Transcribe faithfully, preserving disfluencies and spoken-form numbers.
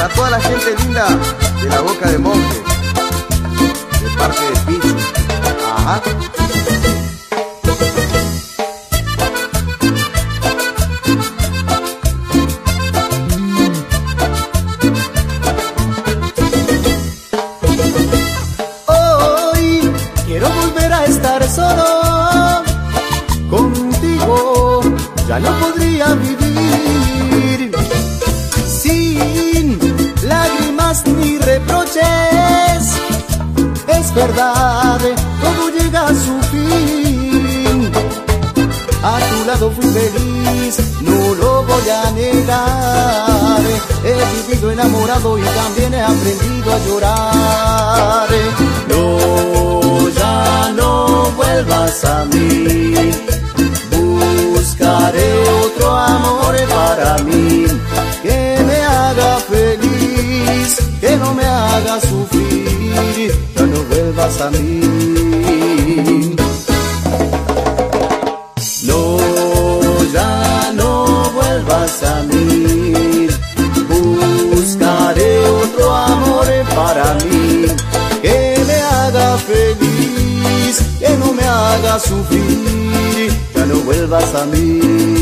Para toda la gente linda de la Boca de Monje, de parte de Pichu. Ajá. Hoy quiero volver a estar solo contigo, ya no podría vivir sin lágrimas ni reproches. Es verdad, todo llega a su fin. A tu lado fui feliz, no lo voy a negar. He vivido enamorado y también he aprendido a llorar. No, ya no vuelvas a mí. Buscaré otro amor para mí, que me haga feliz, que no me haga sufrir. Ya no vuelvas a mí. No, ya no vuelvas a mí. Buscaré otro amor para mí, que me haga feliz, que no me haga sufrir. Ya no vuelvas a mí.